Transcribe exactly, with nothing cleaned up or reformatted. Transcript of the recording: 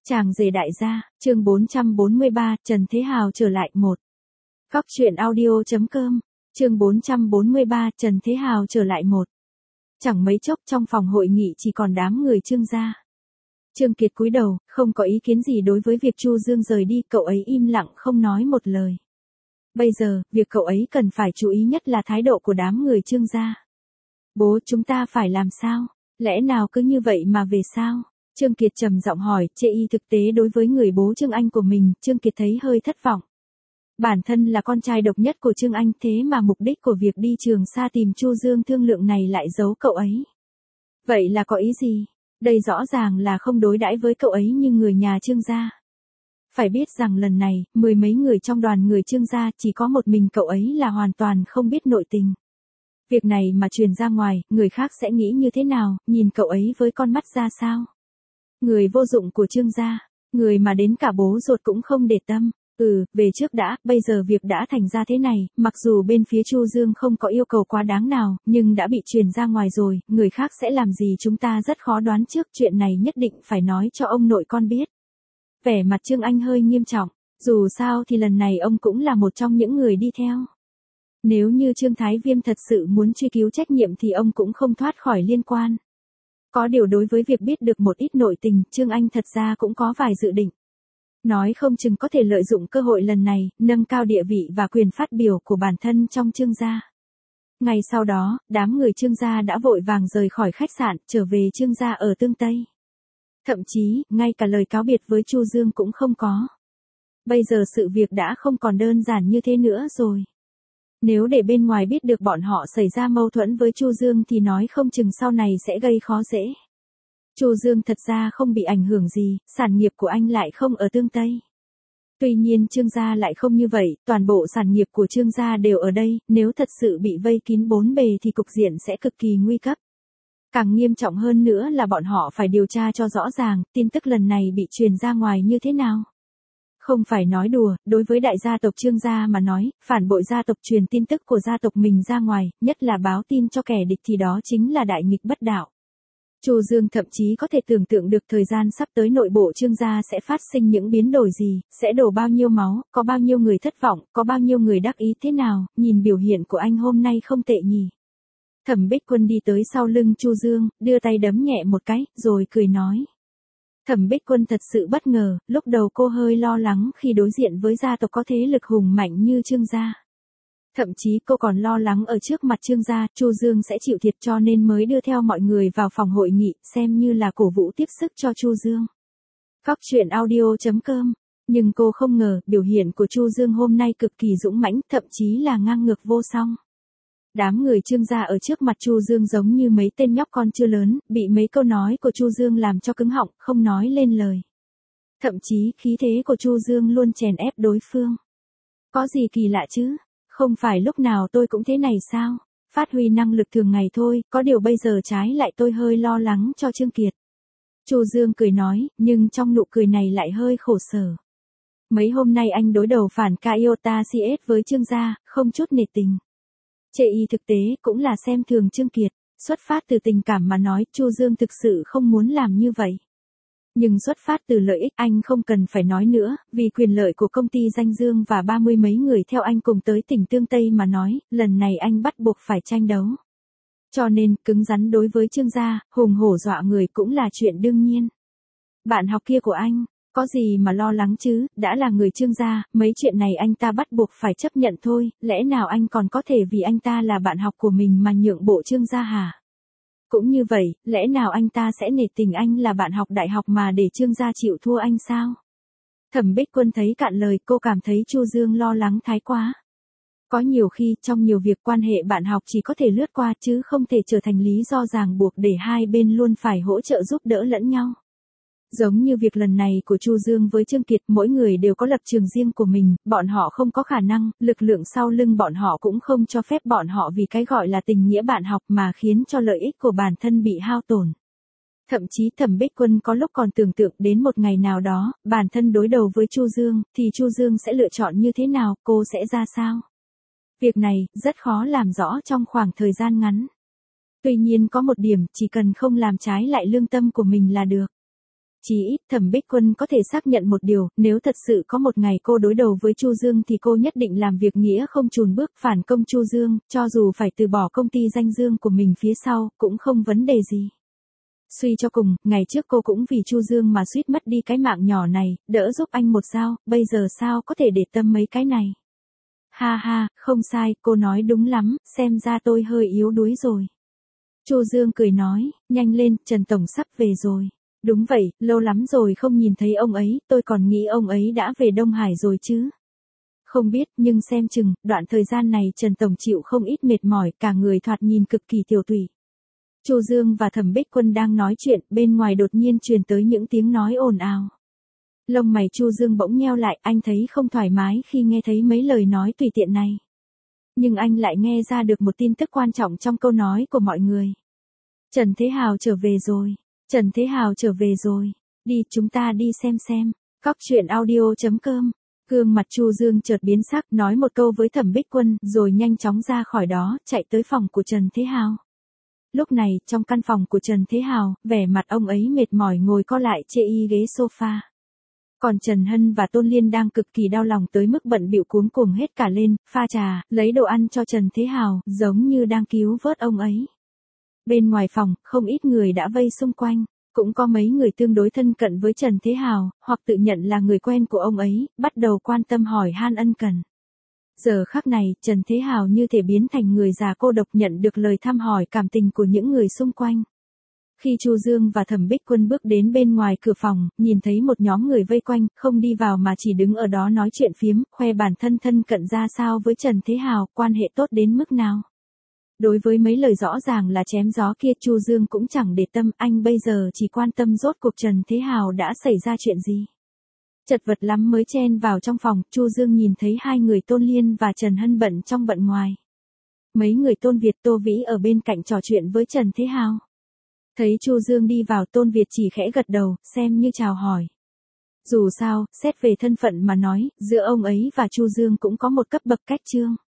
Chàng rể đại gia, chương bốn trăm bốn mươi ba, Trần Thế Hào trở lại một. Góc truyện audio.com, chương bốn trăm bốn mươi ba, Trần Thế Hào trở lại một. Chẳng mấy chốc trong phòng hội nghị chỉ còn đám người Trương gia. Trương Kiệt cúi đầu, không có ý kiến gì đối với việc Chu Dương rời đi, cậu ấy im lặng không nói một lời. Bây giờ, việc cậu ấy cần phải chú ý nhất là thái độ của đám người Trương gia. Bố, chúng ta phải làm sao? Lẽ nào cứ như vậy mà về sao? Trương Kiệt trầm giọng hỏi, chê y thực tế đối với người bố Trương Anh của mình, Trương Kiệt thấy hơi thất vọng. Bản thân là con trai độc nhất của Trương Anh, thế mà mục đích của việc đi Trường Sa tìm Chu Dương thương lượng này lại giấu cậu ấy. Vậy là có ý gì? Đây rõ ràng là không đối đãi với cậu ấy như người nhà Trương gia. Phải biết rằng lần này, mười mấy người trong đoàn người Trương gia chỉ có một mình cậu ấy là hoàn toàn không biết nội tình. Việc này mà truyền ra ngoài, người khác sẽ nghĩ như thế nào, nhìn cậu ấy với con mắt ra sao? Người vô dụng của Trương gia, người mà đến cả bố ruột cũng không để tâm. Ừ, về trước đã, bây giờ việc đã thành ra thế này, mặc dù bên phía Chu Dương không có yêu cầu quá đáng nào, nhưng đã bị truyền ra ngoài rồi, người khác sẽ làm gì chúng ta rất khó đoán trước, chuyện này nhất định phải nói cho ông nội con biết. Vẻ mặt Trương Anh hơi nghiêm trọng, dù sao thì lần này ông cũng là một trong những người đi theo. Nếu như Trương Thái Viêm thật sự muốn truy cứu trách nhiệm thì ông cũng không thoát khỏi liên quan. Có điều đối với việc biết được một ít nội tình, Trương Anh thật ra cũng có vài dự định. Nói không chừng có thể lợi dụng cơ hội lần này, nâng cao địa vị và quyền phát biểu của bản thân trong Trương gia. Ngay sau đó, đám người Trương gia đã vội vàng rời khỏi khách sạn, trở về Trương gia ở Tương Tây. Thậm chí, ngay cả lời cáo biệt với Chu Dương cũng không có. Bây giờ sự việc đã không còn đơn giản như thế nữa rồi. Nếu để bên ngoài biết được bọn họ xảy ra mâu thuẫn với Chu Dương thì nói không chừng sau này sẽ gây khó dễ. Chu Dương thật ra không bị ảnh hưởng gì, sản nghiệp của anh lại không ở Tương Tây. Tuy nhiên Trương gia lại không như vậy, toàn bộ sản nghiệp của Trương gia đều ở đây, nếu thật sự bị vây kín bốn bề thì cục diện sẽ cực kỳ nguy cấp. Càng nghiêm trọng hơn nữa là bọn họ phải điều tra cho rõ ràng, tin tức lần này bị truyền ra ngoài như thế nào. Không phải nói đùa, đối với đại gia tộc Trương gia mà nói, phản bội gia tộc truyền tin tức của gia tộc mình ra ngoài, nhất là báo tin cho kẻ địch thì đó chính là đại nghịch bất đạo. Chu Dương thậm chí có thể tưởng tượng được thời gian sắp tới nội bộ Trương gia sẽ phát sinh những biến đổi gì, sẽ đổ bao nhiêu máu, có bao nhiêu người thất vọng, có bao nhiêu người đắc ý thế nào, nhìn biểu hiện của anh hôm nay không tệ nhỉ. Thẩm Bích Quân đi tới sau lưng Chu Dương, đưa tay đấm nhẹ một cái, rồi cười nói. Thẩm Bích Quân thật sự bất ngờ, lúc đầu cô hơi lo lắng khi đối diện với gia tộc có thế lực hùng mạnh như Trương gia. Thậm chí cô còn lo lắng ở trước mặt Trương gia, Chu Dương sẽ chịu thiệt cho nên mới đưa theo mọi người vào phòng hội nghị, xem như là cổ vũ tiếp sức cho Chu Dương. Góc truyện audio.com, nhưng cô không ngờ, biểu hiện của Chu Dương hôm nay cực kỳ dũng mãnh, thậm chí là ngang ngược vô song. Đám người Trương gia ở trước mặt Chu Dương giống như mấy tên nhóc con chưa lớn, bị mấy câu nói của Chu Dương làm cho cứng họng, không nói lên lời. Thậm chí khí thế của Chu Dương luôn chèn ép đối phương. Có gì kỳ lạ chứ? Không phải lúc nào tôi cũng thế này sao? Phát huy năng lực thường ngày thôi, có điều bây giờ trái lại tôi hơi lo lắng cho Trương Kiệt. Chu Dương cười nói, nhưng trong nụ cười này lại hơi khổ sở. Mấy hôm nay anh đối đầu phản Iota xê ét với Trương gia, không chút nể tình. Chê y thực tế cũng là xem thường Trương Kiệt, xuất phát từ tình cảm mà nói, Chu Dương thực sự không muốn làm như vậy. Nhưng xuất phát từ lợi ích anh không cần phải nói nữa, vì quyền lợi của công ty Danh Dương và ba mươi mấy người theo anh cùng tới tỉnh Tương Tây mà nói, lần này anh bắt buộc phải tranh đấu. Cho nên, cứng rắn đối với Trương gia, hùng hổ dọa người cũng là chuyện đương nhiên. Bạn học kia của anh, có gì mà lo lắng chứ, đã là người Trương gia, mấy chuyện này anh ta bắt buộc phải chấp nhận thôi, lẽ nào anh còn có thể vì anh ta là bạn học của mình mà nhượng bộ Trương gia hả? Cũng như vậy, lẽ nào anh ta sẽ nể tình anh là bạn học đại học mà để Trương gia chịu thua anh sao? Thẩm Bích Quân thấy cạn lời, cô cảm thấy Chu Dương lo lắng thái quá. Có nhiều khi, trong nhiều việc quan hệ bạn học chỉ có thể lướt qua chứ không thể trở thành lý do ràng buộc để hai bên luôn phải hỗ trợ giúp đỡ lẫn nhau. Giống như việc lần này của Chu Dương với Trương Kiệt, mỗi người đều có lập trường riêng của mình, bọn họ không có khả năng, lực lượng sau lưng bọn họ cũng không cho phép bọn họ vì cái gọi là tình nghĩa bạn học mà khiến cho lợi ích của bản thân bị hao tổn. Thậm chí Thẩm Bích Quân có lúc còn tưởng tượng đến một ngày nào đó, bản thân đối đầu với Chu Dương, thì Chu Dương sẽ lựa chọn như thế nào, cô sẽ ra sao. Việc này, rất khó làm rõ trong khoảng thời gian ngắn. Tuy nhiên có một điểm, chỉ cần không làm trái lại lương tâm của mình là được. Chí ít Thẩm Bích Quân có thể xác nhận một điều, nếu thật sự có một ngày cô đối đầu với Chu Dương thì cô nhất định làm việc nghĩa không chùn bước phản công Chu Dương, cho dù phải từ bỏ công ty danh dương của mình phía sau, cũng không vấn đề gì. Suy cho cùng, ngày trước cô cũng vì Chu Dương mà suýt mất đi cái mạng nhỏ này, đỡ giúp anh một dao, bây giờ sao có thể để tâm mấy cái này. Ha ha, không sai, cô nói đúng lắm, xem ra tôi hơi yếu đuối rồi. Chu Dương cười nói, nhanh lên, Trần Tổng sắp về rồi. Đúng vậy, lâu lắm rồi không nhìn thấy ông ấy, tôi còn nghĩ ông ấy đã về Đông Hải rồi chứ. Không biết, nhưng xem chừng, đoạn thời gian này Trần Tổng chịu không ít mệt mỏi, cả người thoạt nhìn cực kỳ tiểu tụy. Chu Dương và Thẩm Bích Quân đang nói chuyện, bên ngoài đột nhiên truyền tới những tiếng nói ồn ào. Lông mày Chu Dương bỗng nheo lại, anh thấy không thoải mái khi nghe thấy mấy lời nói tùy tiện này. Nhưng anh lại nghe ra được một tin tức quan trọng trong câu nói của mọi người. Trần Thế Hào trở về rồi. Trần Thế Hào trở về rồi. Đi, chúng ta đi xem xem. Cóc truyện audio chấm com. Gương mặt Chu Dương chợt biến sắc, nói một câu với Thẩm Bích Quân, rồi nhanh chóng ra khỏi đó, chạy tới phòng của Trần Thế Hào. Lúc này, trong căn phòng của Trần Thế Hào, vẻ mặt ông ấy mệt mỏi ngồi co lại chê y ghế sofa. Còn Trần Hân và Tôn Liên đang cực kỳ đau lòng tới mức bận bịu cuống cuồng hết cả lên, pha trà, lấy đồ ăn cho Trần Thế Hào, giống như đang cứu vớt ông ấy. Bên ngoài phòng, không ít người đã vây xung quanh, cũng có mấy người tương đối thân cận với Trần Thế Hào, hoặc tự nhận là người quen của ông ấy, bắt đầu quan tâm hỏi han ân cần. Giờ khắc này, Trần Thế Hào như thể biến thành người già cô độc nhận được lời thăm hỏi cảm tình của những người xung quanh. Khi Chu Dương và Thẩm Bích Quân bước đến bên ngoài cửa phòng, nhìn thấy một nhóm người vây quanh, không đi vào mà chỉ đứng ở đó nói chuyện phiếm, khoe bản thân thân cận ra sao với Trần Thế Hào, quan hệ tốt đến mức nào. Đối với mấy lời rõ ràng là chém gió kia, Chu Dương cũng chẳng để tâm, anh bây giờ chỉ quan tâm rốt cuộc Trần Thế Hào đã xảy ra chuyện gì. Chật vật lắm mới chen vào trong phòng, Chu Dương nhìn thấy hai người Tôn Liên và Trần Hân bận trong bận ngoài. Mấy người Tôn Việt, Tô Vĩ ở bên cạnh trò chuyện với Trần Thế Hào. Thấy Chu Dương đi vào, Tôn Việt chỉ khẽ gật đầu, xem như chào hỏi. Dù sao, xét về thân phận mà nói, giữa ông ấy và Chu Dương cũng có một cấp bậc cách chương.